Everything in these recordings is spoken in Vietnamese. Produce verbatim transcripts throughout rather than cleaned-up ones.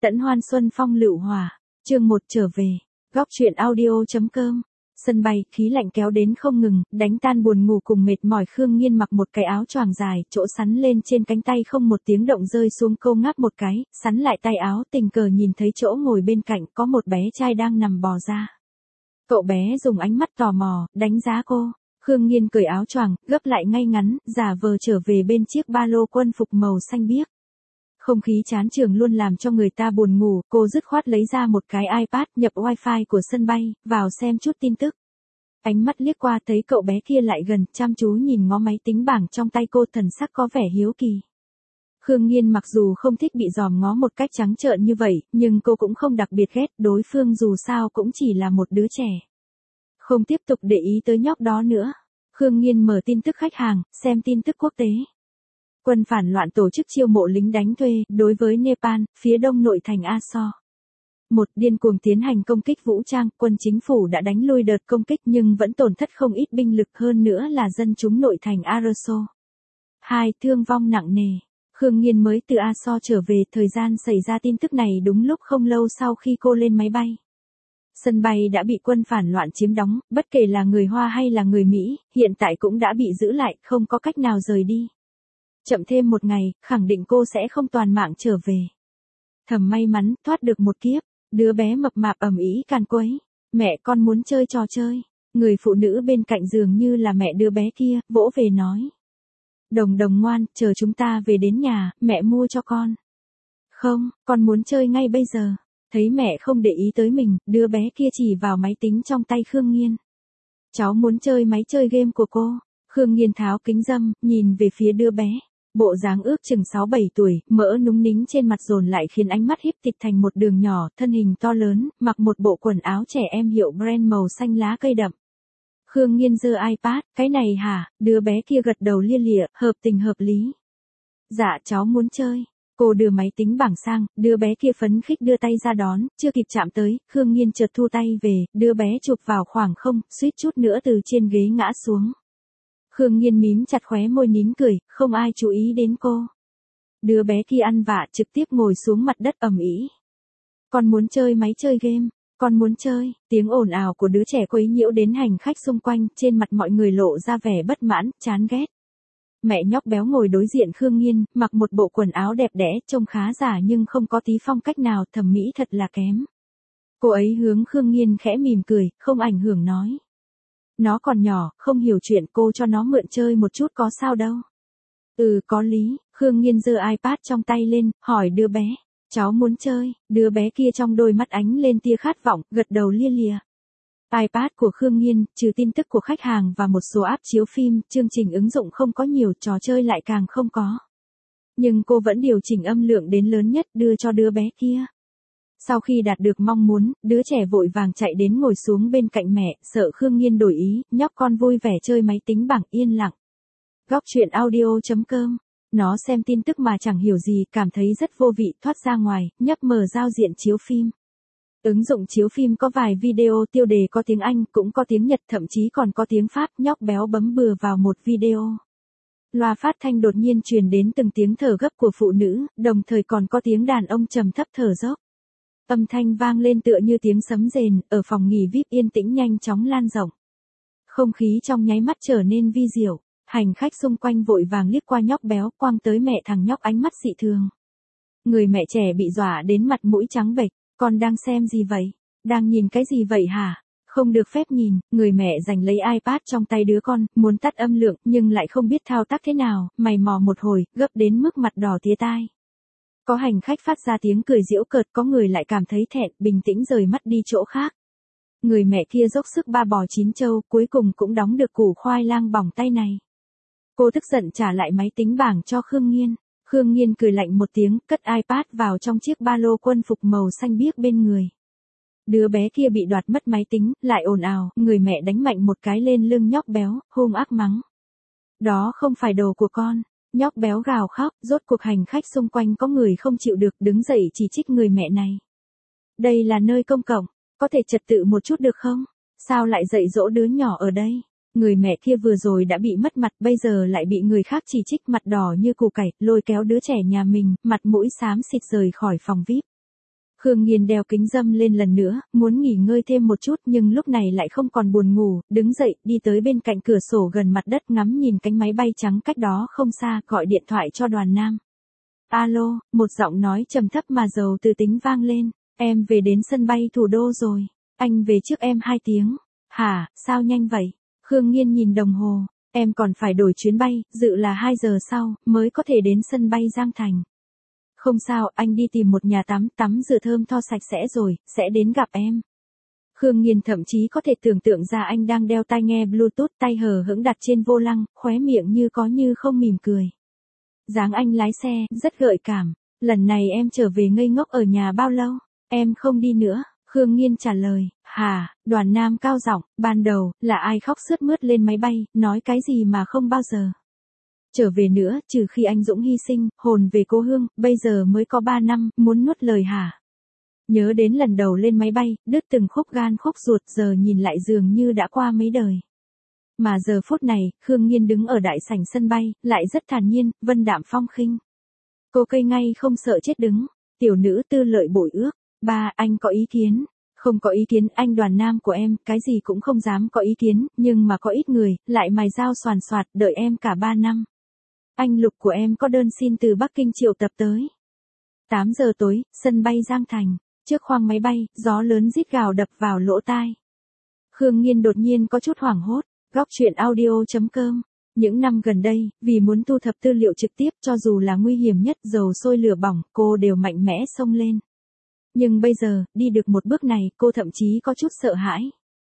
Tẫn hoan xuân phong lựu hòa. Chương một trở về. Góc truyện audio.com. Sân bay, khí lạnh kéo đến không ngừng, đánh tan buồn ngủ cùng mệt mỏi. Khương Nghiên mặc một cái áo choàng dài, chỗ sắn lên trên cánh tay không một tiếng động rơi xuống, cô ngáp một cái, sắn lại tay áo, tình cờ nhìn thấy chỗ ngồi bên cạnh có một bé trai đang nằm bò ra. Cậu bé dùng ánh mắt tò mò, đánh giá cô. Khương Nghiên cởi áo choàng, gấp lại ngay ngắn, giả vờ trở về bên chiếc ba lô quân phục màu xanh biếc. Không khí chán trường luôn làm cho người ta buồn ngủ, cô dứt khoát lấy ra một cái iPad nhập wifi của sân bay, vào xem chút tin tức. Ánh mắt liếc qua thấy cậu bé kia lại gần, chăm chú nhìn ngó máy tính bảng trong tay cô, thần sắc có vẻ hiếu kỳ. Khương Nghiên mặc dù không thích bị dòm ngó một cách trắng trợn như vậy, nhưng cô cũng không đặc biệt ghét, đối phương dù sao cũng chỉ là một đứa trẻ. Không tiếp tục để ý tới nhóc đó nữa. Khương Nghiên mở tin tức khách hàng, xem tin tức quốc tế. Quân phản loạn tổ chức chiêu mộ lính đánh thuê, đối với Nepal, phía đông nội thành Aso. Một, điên cuồng tiến hành công kích vũ trang, quân chính phủ đã đánh lui đợt công kích nhưng vẫn tổn thất không ít binh lực, hơn nữa là dân chúng nội thành Aroso. Hai, thương vong nặng nề. Khương Nghiên mới từ Aso trở về, thời gian xảy ra tin tức này đúng lúc không lâu sau khi cô lên máy bay. Sân bay đã bị quân phản loạn chiếm đóng, bất kể là người Hoa hay là người Mỹ, hiện tại cũng đã bị giữ lại, không có cách nào rời đi. Chậm thêm một ngày, khẳng định cô sẽ không toàn mạng trở về. Thầm may mắn, thoát được một kiếp. Đứa bé mập mạp ầm ĩ càn quấy. Mẹ con muốn chơi trò chơi. Người phụ nữ bên cạnh dường như là mẹ đứa bé kia, vỗ về nói. Đồng đồng ngoan, chờ chúng ta về đến nhà, mẹ mua cho con. Không, con muốn chơi ngay bây giờ. Thấy mẹ không để ý tới mình, đứa bé kia chỉ vào máy tính trong tay Khương Nghiên. Cháu muốn chơi máy chơi game của cô. Khương Nghiên tháo kính râm, nhìn về phía đứa bé. Bộ dáng ước chừng sáu bảy tuổi, mỡ núng nính trên mặt dồn lại khiến ánh mắt híp tịt thành một đường nhỏ, thân hình to lớn, mặc một bộ quần áo trẻ em hiệu brand màu xanh lá cây đậm. Khương Nghiên giơ iPad, cái này hả? Đứa bé kia gật đầu lia lịa, hợp tình hợp lý. Dạ cháu muốn chơi. Cô đưa máy tính bảng sang, đứa bé kia phấn khích đưa tay ra đón, chưa kịp chạm tới, Khương Nghiên chợt thu tay về, đứa bé chụp vào khoảng không, suýt chút nữa từ trên ghế ngã xuống. Khương Nghiên mím chặt khóe môi nín cười, không ai chú ý đến cô. Đứa bé kia ăn vạ trực tiếp ngồi xuống mặt đất ầm ĩ. Con muốn chơi máy chơi game, con muốn chơi, tiếng ồn ào của đứa trẻ quấy nhiễu đến hành khách xung quanh, trên mặt mọi người lộ ra vẻ bất mãn, chán ghét. Mẹ nhóc béo ngồi đối diện Khương Nghiên, mặc một bộ quần áo đẹp đẽ, trông khá giả nhưng không có tí phong cách nào, thẩm mỹ thật là kém. Cô ấy hướng Khương Nghiên khẽ mỉm cười, không ảnh hưởng nói. Nó còn nhỏ, không hiểu chuyện, cô cho nó mượn chơi một chút có sao đâu. Ừ, có lý. Khương Nghiên giơ iPad trong tay lên, hỏi đứa bé. Cháu muốn chơi. Đứa bé kia trong đôi mắt ánh lên tia khát vọng, gật đầu lia lịa. iPad của Khương Nghiên, trừ tin tức của khách hàng và một số app chiếu phim, chương trình ứng dụng không có nhiều, trò chơi lại càng không có. Nhưng cô vẫn điều chỉnh âm lượng đến lớn nhất, đưa cho đứa bé kia. Sau khi đạt được mong muốn, đứa trẻ vội vàng chạy đến ngồi xuống bên cạnh mẹ, sợ Khương Nghiên đổi ý, nhóc con vui vẻ chơi máy tính bảng yên lặng. Góc truyện audio.com. Nó xem tin tức mà chẳng hiểu gì, cảm thấy rất vô vị, thoát ra ngoài, nhấp mở giao diện chiếu phim. Ứng dụng chiếu phim có vài video tiêu đề có tiếng Anh, cũng có tiếng Nhật, thậm chí còn có tiếng Pháp, nhóc béo bấm bừa vào một video. Loa phát thanh đột nhiên truyền đến từng tiếng thở gấp của phụ nữ, đồng thời còn có tiếng đàn ông trầm thấp thở dốc. Âm thanh vang lên tựa như tiếng sấm rền, ở phòng nghỉ vi ai pi yên tĩnh nhanh chóng lan rộng. Không khí trong nháy mắt trở nên vi diệu, hành khách xung quanh vội vàng liếc qua nhóc béo, quăng tới mẹ thằng nhóc ánh mắt dị thường. Người mẹ trẻ bị dọa đến mặt mũi trắng bệch, con đang xem gì vậy? Đang nhìn cái gì vậy hả? Không được phép nhìn. Người mẹ giành lấy iPad trong tay đứa con, muốn tắt âm lượng nhưng lại không biết thao tác thế nào, mày mò một hồi, gấp đến mức mặt đỏ tía tai. Có hành khách phát ra tiếng cười giễu cợt, có người lại cảm thấy thẹn, bình tĩnh rời mắt đi chỗ khác. Người mẹ kia dốc sức ba bò chín trâu, cuối cùng cũng đóng được củ khoai lang bỏng tay này. Cô tức giận trả lại máy tính bảng cho Khương Nghiên. Khương Nghiên cười lạnh một tiếng, cất iPad vào trong chiếc ba lô quân phục màu xanh biếc bên người. Đứa bé kia bị đoạt mất máy tính, lại ồn ào, người mẹ đánh mạnh một cái lên lưng nhóc béo, hung ác mắng. Đó không phải đồ của con. Nhóc béo gào khóc, rốt cuộc hành khách xung quanh có người không chịu được, đứng dậy chỉ trích người mẹ này. Đây là nơi công cộng, có thể trật tự một chút được không? Sao lại dạy dỗ đứa nhỏ ở đây? Người mẹ kia vừa rồi đã bị mất mặt, bây giờ lại bị người khác chỉ trích, mặt đỏ như củ cải, lôi kéo đứa trẻ nhà mình, mặt mũi xám xịt rời khỏi phòng vi ai pi. Khương Nghiên đeo kính râm lên lần nữa, muốn nghỉ ngơi thêm một chút nhưng lúc này lại không còn buồn ngủ, đứng dậy, đi tới bên cạnh cửa sổ gần mặt đất ngắm nhìn cánh máy bay trắng cách đó không xa, gọi điện thoại cho Đoàn Nam. Alo, một giọng nói trầm thấp mà giàu từ tính vang lên, em về đến sân bay thủ đô rồi, anh về trước em hai tiếng. Hả, sao nhanh vậy? Khương Nghiên nhìn đồng hồ, em còn phải đổi chuyến bay, dự là hai giờ sau, mới có thể đến sân bay Giang Thành. Không sao, anh đi tìm một nhà tắm, tắm rửa thơm tho sạch sẽ rồi, sẽ đến gặp em. Khương Nghiên thậm chí có thể tưởng tượng ra anh đang đeo tai nghe Bluetooth, tay hờ hững đặt trên vô lăng, khóe miệng như có như không mỉm cười. Dáng anh lái xe, rất gợi cảm. Lần này em trở về ngây ngốc ở nhà bao lâu? Em không đi nữa. Khương Nghiên trả lời, hà, Đoàn Nam cao giọng, ban đầu, là ai khóc sướt mướt lên máy bay, nói cái gì mà không bao giờ trở về nữa, trừ khi anh Dũng hy sinh, hồn về cố hương, bây giờ mới có ba năm, muốn nuốt lời hả? Nhớ đến lần đầu lên máy bay, đứt từng khúc gan khúc ruột, giờ nhìn lại dường như đã qua mấy đời. Mà giờ phút này, Khương Nghiên đứng ở đại sảnh sân bay, lại rất thản nhiên, vân đạm phong khinh. Cô cây ngay không sợ chết đứng, tiểu nữ tư lợi bội ước, ba, anh có ý kiến. Không có ý kiến, anh Đoàn Nam của em, cái gì cũng không dám có ý kiến, nhưng mà có ít người, lại mài dao xoàn xoạt, đợi em cả ba năm. Anh Lục của em có đơn xin từ Bắc Kinh triệu tập tới. tám giờ tối, sân bay Giang Thành, trước khoang máy bay, gió lớn rít gào đập vào lỗ tai. Khương Nghiên đột nhiên có chút hoảng hốt, góc truyện audio chấm com. Những năm gần đây, vì muốn thu thập tư liệu trực tiếp cho dù là nguy hiểm nhất dầu sôi lửa bỏng, cô đều mạnh mẽ xông lên. Nhưng bây giờ, đi được một bước này, cô thậm chí có chút sợ hãi.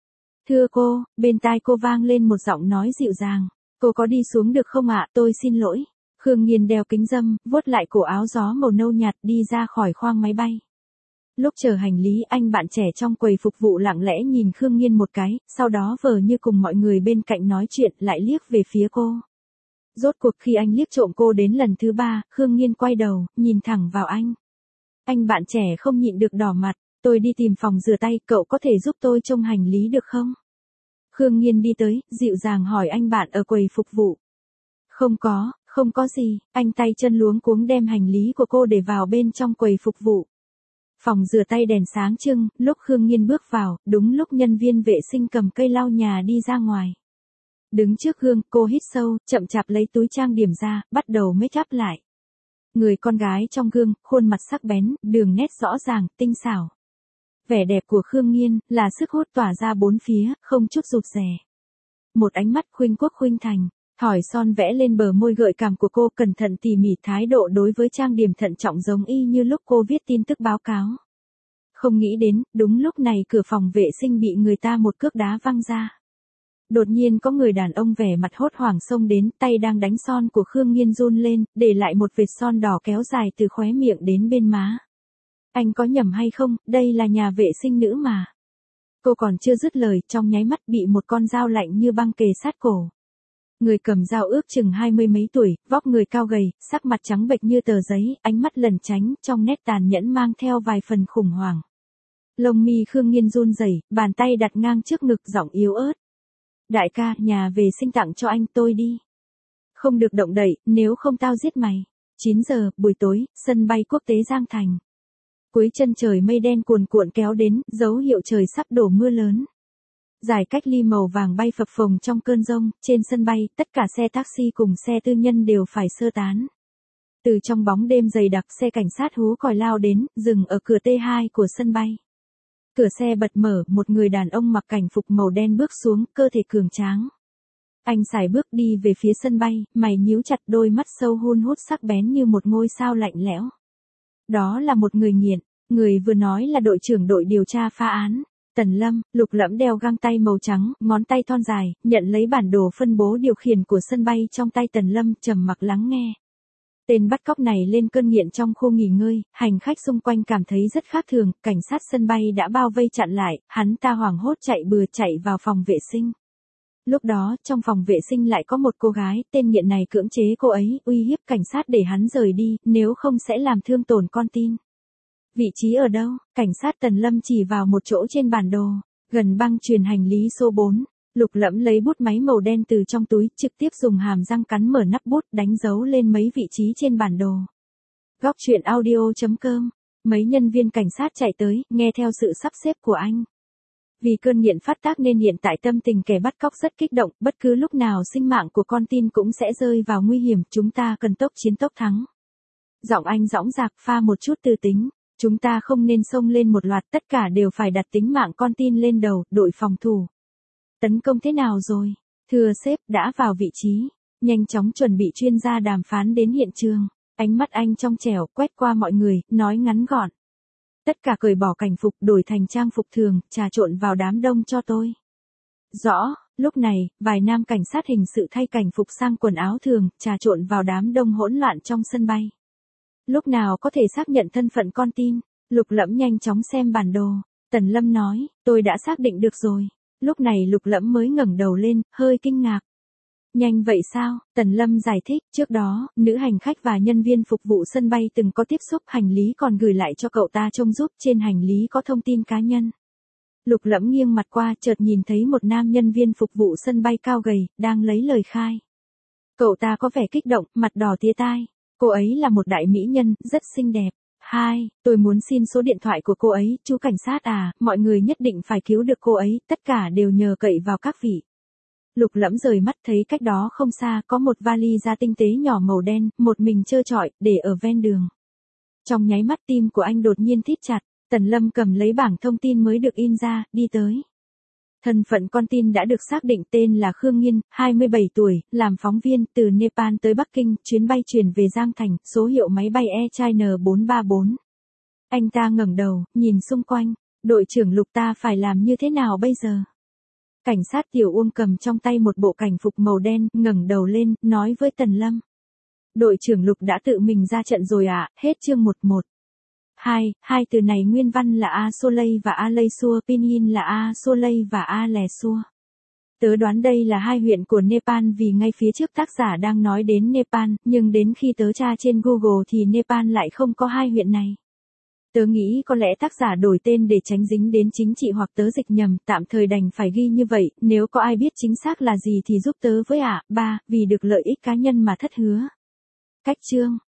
Thưa cô, bên tai cô vang lên một giọng nói dịu dàng. Cô có đi xuống được không ạ, tôi xin lỗi. Khương Nghiên đeo kính râm, vuốt lại cổ áo gió màu nâu nhạt đi ra khỏi khoang máy bay. Lúc chờ hành lý, anh bạn trẻ trong quầy phục vụ lặng lẽ nhìn Khương Nghiên một cái, sau đó vờ như cùng mọi người bên cạnh nói chuyện, lại liếc về phía cô. Rốt cuộc khi anh liếc trộm cô đến lần thứ ba, Khương Nghiên quay đầu, nhìn thẳng vào anh. Anh bạn trẻ không nhịn được đỏ mặt, tôi đi tìm phòng rửa tay, cậu có thể giúp tôi trông hành lý được không? Khương Nghiên đi tới, dịu dàng hỏi anh bạn ở quầy phục vụ. Không có, không có gì, anh tay chân luống cuống đem hành lý của cô để vào bên trong quầy phục vụ. Phòng rửa tay đèn sáng trưng, lúc Khương Nghiên bước vào, đúng lúc nhân viên vệ sinh cầm cây lau nhà đi ra ngoài. Đứng trước gương, cô hít sâu, chậm chạp lấy túi trang điểm ra, bắt đầu make up lại. Người con gái trong gương, khuôn mặt sắc bén, đường nét rõ ràng, tinh xảo. Vẻ đẹp của Khương Nghiên, là sức hút tỏa ra bốn phía, không chút rụt rè. Một ánh mắt khuynh quốc khuynh thành, thỏi son vẽ lên bờ môi gợi cảm của cô, cẩn thận tỉ mỉ, thái độ đối với trang điểm thận trọng giống y như lúc cô viết tin tức báo cáo. Không nghĩ đến, đúng lúc này cửa phòng vệ sinh bị người ta một cước đá văng ra. Đột nhiên có người đàn ông vẻ mặt hốt hoảng xông đến, tay đang đánh son của Khương Nghiên run lên, để lại một vệt son đỏ kéo dài từ khóe miệng đến bên má. Anh có nhầm hay không, đây là nhà vệ sinh nữ mà. Cô còn chưa dứt lời, trong nháy mắt bị một con dao lạnh như băng kề sát cổ. Người cầm dao ước chừng hai mươi mấy tuổi, vóc người cao gầy, sắc mặt trắng bệch như tờ giấy, ánh mắt lẩn tránh, trong nét tàn nhẫn mang theo vài phần khủng hoảng. Lông mi Khương Nghiên run rẩy, bàn tay đặt ngang trước ngực, giọng yếu ớt. Đại ca, nhà vệ sinh tặng cho anh, tôi đi. Không được động đậy, nếu không tao giết mày. chín giờ, buổi tối, sân bay quốc tế Giang Thành. Cuối chân trời mây đen cuồn cuộn kéo đến, dấu hiệu trời sắp đổ mưa lớn. Giải cách ly màu vàng bay phập phồng trong cơn dông, trên sân bay, tất cả xe taxi cùng xe tư nhân đều phải sơ tán. Từ trong bóng đêm dày đặc, xe cảnh sát hú còi lao đến, dừng ở cửa T hai của sân bay. Cửa xe bật mở, một người đàn ông mặc cảnh phục màu đen bước xuống, cơ thể cường tráng. Anh sải bước đi về phía sân bay, mày nhíu chặt, đôi mắt sâu hun hút sắc bén như một ngôi sao lạnh lẽo. Đó là một người nghiện, người vừa nói là đội trưởng đội điều tra phá án, Tần Lâm. Lục Lẫm đeo găng tay màu trắng, ngón tay thon dài, nhận lấy bản đồ phân bố điều khiển của sân bay trong tay Tần Lâm, trầm mặc lắng nghe. Tên bắt cóc này lên cơn nghiện trong khu nghỉ ngơi, hành khách xung quanh cảm thấy rất khác thường, cảnh sát sân bay đã bao vây chặn lại, hắn ta hoảng hốt chạy bừa chạy vào phòng vệ sinh. Lúc đó, trong phòng vệ sinh lại có một cô gái, tên nghiện này cưỡng chế cô ấy, uy hiếp cảnh sát để hắn rời đi, nếu không sẽ làm thương tổn con tin. Vị trí ở đâu? Cảnh sát Tần Lâm chỉ vào một chỗ trên bản đồ, gần băng truyền hành lý số bốn. Lục Lẫm lấy bút máy màu đen từ trong túi, trực tiếp dùng hàm răng cắn mở nắp bút, đánh dấu lên mấy vị trí trên bản đồ. Góc truyện audio chấm com mấy nhân viên cảnh sát chạy tới, nghe theo sự sắp xếp của anh. Vì cơn nghiện phát tác nên hiện tại tâm tình kẻ bắt cóc rất kích động, bất cứ lúc nào sinh mạng của con tin cũng sẽ rơi vào nguy hiểm, chúng ta cần tốc chiến tốc thắng. Giọng anh dõng dạc pha một chút tư tính, chúng ta không nên xông lên một loạt, tất cả đều phải đặt tính mạng con tin lên đầu, đội phòng thủ. Tấn công thế nào rồi? Thưa sếp, đã vào vị trí, nhanh chóng chuẩn bị chuyên gia đàm phán đến hiện trường. Ánh mắt anh trong trẻo quét qua mọi người, nói ngắn gọn. Tất cả cởi bỏ cảnh phục đổi thành trang phục thường, trà trộn vào đám đông cho tôi. Rõ, lúc này, vài nam cảnh sát hình sự thay cảnh phục sang quần áo thường, trà trộn vào đám đông hỗn loạn trong sân bay. Lúc nào có thể xác nhận thân phận con tin? Lục Lẫm nhanh chóng xem bản đồ. Tần Lâm nói, tôi đã xác định được rồi. Lúc này Lục Lẫm mới ngẩng đầu lên, hơi kinh ngạc. Nhanh vậy sao? Tần Lâm giải thích, trước đó, nữ hành khách và nhân viên phục vụ sân bay từng có tiếp xúc, hành lý còn gửi lại cho cậu ta trông giúp, trên hành lý có thông tin cá nhân. Lục Lẫm nghiêng mặt qua, chợt nhìn thấy một nam nhân viên phục vụ sân bay cao gầy, đang lấy lời khai. Cậu ta có vẻ kích động, mặt đỏ tía tai. Cô ấy là một đại mỹ nhân, rất xinh đẹp. Hai, tôi muốn xin số điện thoại của cô ấy, chú cảnh sát à, mọi người nhất định phải cứu được cô ấy, tất cả đều nhờ cậy vào các vị. Lục Lẫm rời mắt thấy cách đó không xa có một vali da tinh tế nhỏ màu đen, một mình trơ trọi, để ở ven đường. Trong nháy mắt tim của anh đột nhiên thít chặt, Tần Lâm cầm lấy bảng thông tin mới được in ra, đi tới. Thân phận con tin đã được xác định, tên là Khương Nghiên, hai mươi bảy tuổi, làm phóng viên, từ Nepal tới Bắc Kinh, chuyến bay chuyển về Giang Thành, số hiệu máy bay Air China bốn ba bốn. Anh ta ngẩng đầu, nhìn xung quanh, đội trưởng Lục ta phải làm như thế nào bây giờ? Cảnh sát Tiểu Uông cầm trong tay một bộ cảnh phục màu đen, ngẩng đầu lên, nói với Tần Lâm. Đội trưởng Lục đã tự mình ra trận rồi ạ, à? Hết chương một một. Hai, hai từ này nguyên văn là A Soleil và A Lay Xua, pinyin là A Soleil và A Lè Xua. Tớ đoán đây là hai huyện của Nepal vì ngay phía trước tác giả đang nói đến Nepal, nhưng đến khi tớ tra trên Google thì Nepal lại không có hai huyện này. Tớ nghĩ có lẽ tác giả đổi tên để tránh dính đến chính trị hoặc tớ dịch nhầm, tạm thời đành phải ghi như vậy, nếu có ai biết chính xác là gì thì giúp tớ với ạ. Ba, vì được lợi ích cá nhân mà thất hứa. Cách chương